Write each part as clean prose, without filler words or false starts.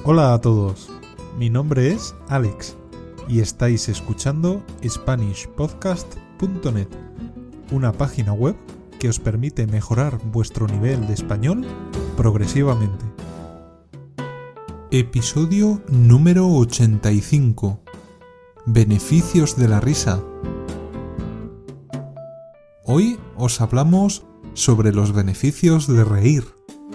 Hola a todos, mi nombre es Alex y estáis escuchando SpanishPodcast.net, una página web que os permite mejorar vuestro nivel de español progresivamente. Episodio número 85. Beneficios de la risa. Hoy os hablamos sobre los beneficios de reír.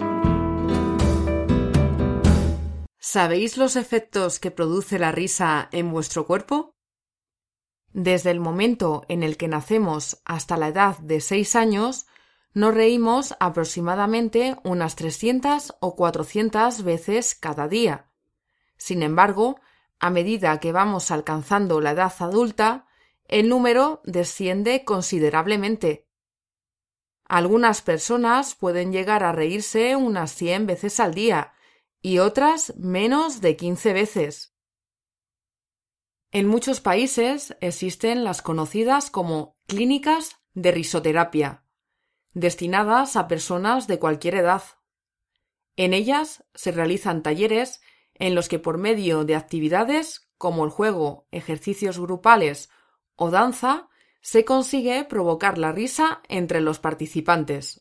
¿Sabéis los efectos que produce la risa en vuestro cuerpo? Desde el momento en el que nacemos hasta la edad de 6 años, nos reímos aproximadamente unas 300 o 400 veces cada día. Sin embargo, a medida que vamos alcanzando la edad adulta, el número desciende considerablemente. Algunas personas pueden llegar a reírse unas 100 veces al día, y otras menos de 15 veces. En muchos países existen las conocidas como clínicas de risoterapia, destinadas a personas de cualquier edad. En ellas se realizan talleres en los que por medio de actividades como el juego, ejercicios grupales o danza, se consigue provocar la risa entre los participantes.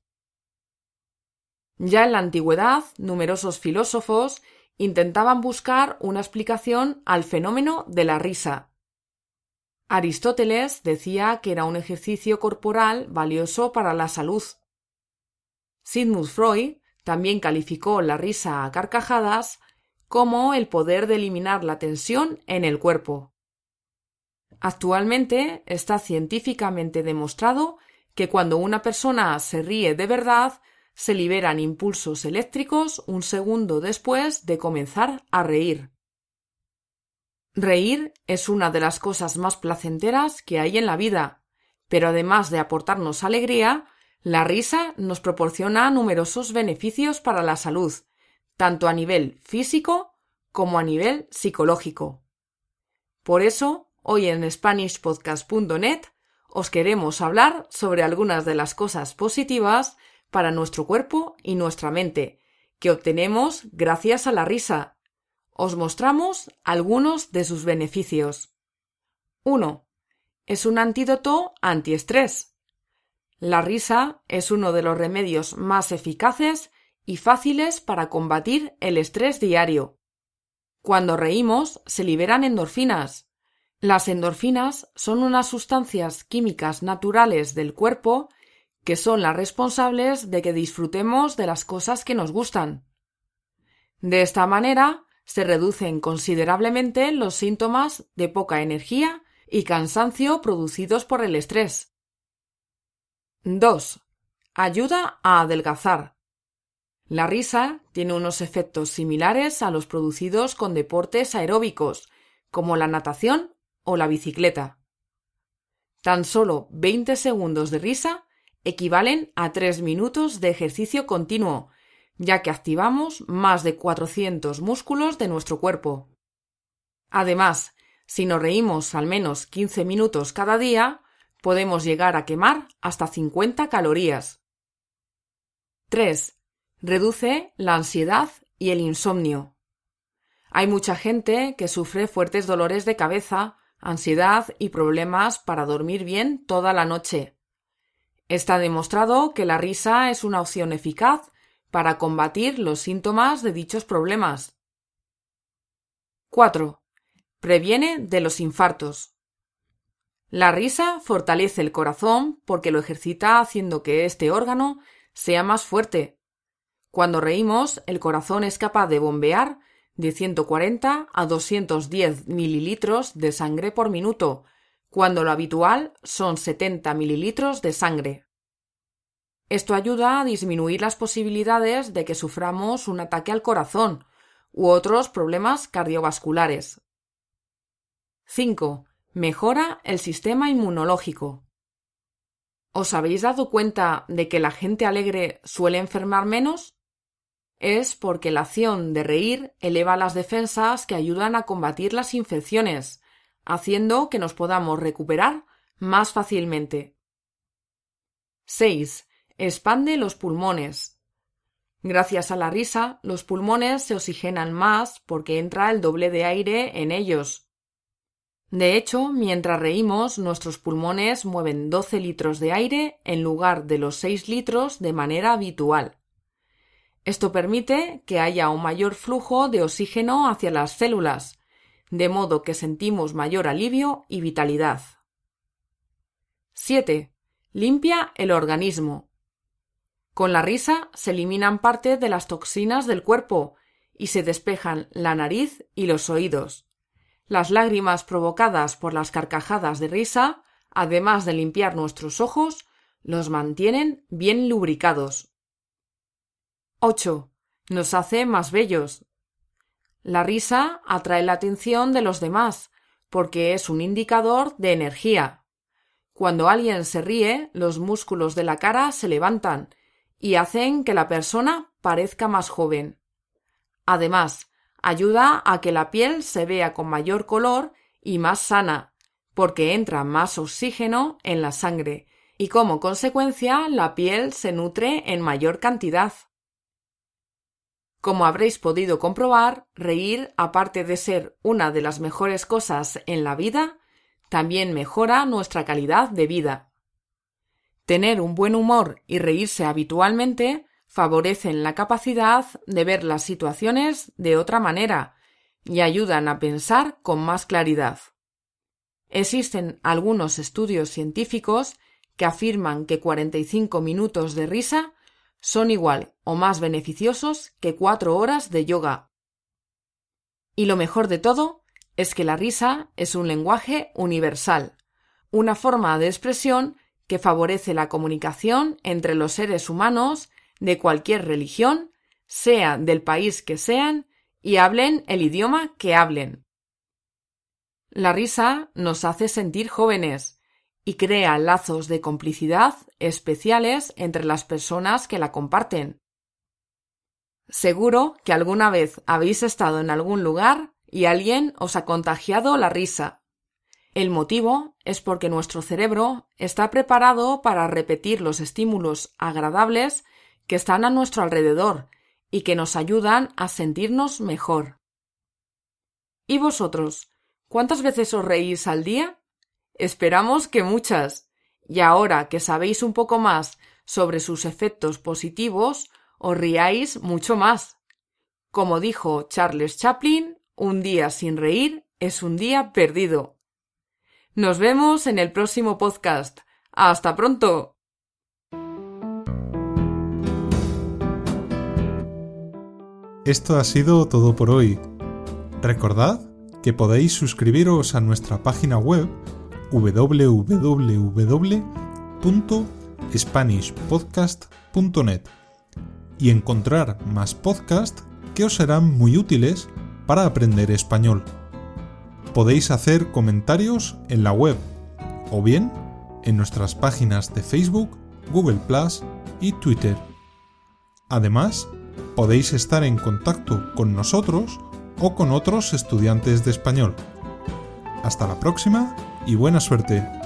Ya en la antigüedad, numerosos filósofos intentaban buscar una explicación al fenómeno de la risa. Aristóteles decía que era un ejercicio corporal valioso para la salud. Sigmund Freud también calificó la risa a carcajadas como el poder de eliminar la tensión en el cuerpo. Actualmente está científicamente demostrado que cuando una persona se ríe de verdad, se liberan impulsos eléctricos un segundo después de comenzar a reír. Reír es una de las cosas más placenteras que hay en la vida, pero además de aportarnos alegría, la risa nos proporciona numerosos beneficios para la salud, tanto a nivel físico como a nivel psicológico. Por eso, hoy en SpanishPodcast.net os queremos hablar sobre algunas de las cosas positivas para nuestro cuerpo y nuestra mente, que obtenemos gracias a la risa. Os mostramos algunos de sus beneficios. 1. Es un antídoto antiestrés. La risa es uno de los remedios más eficaces y fáciles para combatir el estrés diario. Cuando reímos, se liberan endorfinas. Las endorfinas son unas sustancias químicas naturales del cuerpo que son las responsables de que disfrutemos de las cosas que nos gustan. De esta manera, se reducen considerablemente los síntomas de poca energía y cansancio producidos por el estrés. 2. Ayuda a adelgazar. La risa tiene unos efectos similares a los producidos con deportes aeróbicos, como la natación o la bicicleta. Tan solo 20 segundos de risa equivalen a 3 minutos de ejercicio continuo, ya que activamos más de 400 músculos de nuestro cuerpo. Además, si nos reímos al menos 15 minutos cada día, podemos llegar a quemar hasta 50 calorías. 3. Reduce la ansiedad y el insomnio. Hay mucha gente que sufre fuertes dolores de cabeza, ansiedad y problemas para dormir bien toda la noche. Está demostrado que la risa es una opción eficaz para combatir los síntomas de dichos problemas. 4. Previene de los infartos. La risa fortalece el corazón porque lo ejercita haciendo que este órgano sea más fuerte. Cuando reímos, el corazón es capaz de bombear de 140 a 210 mililitros de sangre por minuto, cuando lo habitual son 70 mililitros de sangre. Esto ayuda a disminuir las posibilidades de que suframos un ataque al corazón u otros problemas cardiovasculares. 5. Mejora el sistema inmunológico. ¿Os habéis dado cuenta de que la gente alegre suele enfermar menos? Es porque la acción de reír eleva las defensas que ayudan a combatir las infecciones, haciendo que nos podamos recuperar más fácilmente. 6. Expande los pulmones. Gracias a la risa, los pulmones se oxigenan más porque entra el doble de aire en ellos. De hecho, mientras reímos, nuestros pulmones mueven 12 litros de aire en lugar de los 6 litros de manera habitual. Esto permite que haya un mayor flujo de oxígeno hacia las células, de modo que sentimos mayor alivio y vitalidad. 7. Limpia el organismo. Con la risa se eliminan parte de las toxinas del cuerpo y se despejan la nariz y los oídos. Las lágrimas provocadas por las carcajadas de risa, además de limpiar nuestros ojos, los mantienen bien lubricados. 8. Nos hace más bellos. La risa atrae la atención de los demás porque es un indicador de energía. Cuando alguien se ríe, los músculos de la cara se levantan y hacen que la persona parezca más joven. Además, ayuda a que la piel se vea con mayor color y más sana, porque entra más oxígeno en la sangre y como consecuencia la piel se nutre en mayor cantidad. Como habréis podido comprobar, reír, aparte de ser una de las mejores cosas en la vida, también mejora nuestra calidad de vida. Tener un buen humor y reírse habitualmente favorecen la capacidad de ver las situaciones de otra manera y ayudan a pensar con más claridad. Existen algunos estudios científicos que afirman que 45 minutos de risa son igual o más beneficiosos que 4 horas de yoga. Y lo mejor de todo es que la risa es un lenguaje universal, una forma de expresión que favorece la comunicación entre los seres humanos de cualquier religión, sea del país que sean y hablen el idioma que hablen. La risa nos hace sentir jóvenes y crea lazos de complicidad especiales entre las personas que la comparten. Seguro que alguna vez habéis estado en algún lugar y alguien os ha contagiado la risa. El motivo es porque nuestro cerebro está preparado para repetir los estímulos agradables que están a nuestro alrededor y que nos ayudan a sentirnos mejor. ¿Y vosotros? ¿Cuántas veces os reís al día? Esperamos que muchas. Y ahora que sabéis un poco más sobre sus efectos positivos, os riáis mucho más. Como dijo Charles Chaplin, un día sin reír es un día perdido. Nos vemos en el próximo podcast. ¡Hasta pronto! Esto ha sido todo por hoy. Recordad que podéis suscribiros a nuestra página web www.spanishpodcast.net y encontrar más podcasts que os serán muy útiles para aprender español. Podéis hacer comentarios en la web o bien en nuestras páginas de Facebook, Google+ y Twitter. Además, podéis estar en contacto con nosotros o con otros estudiantes de español. Hasta la próxima y buena suerte.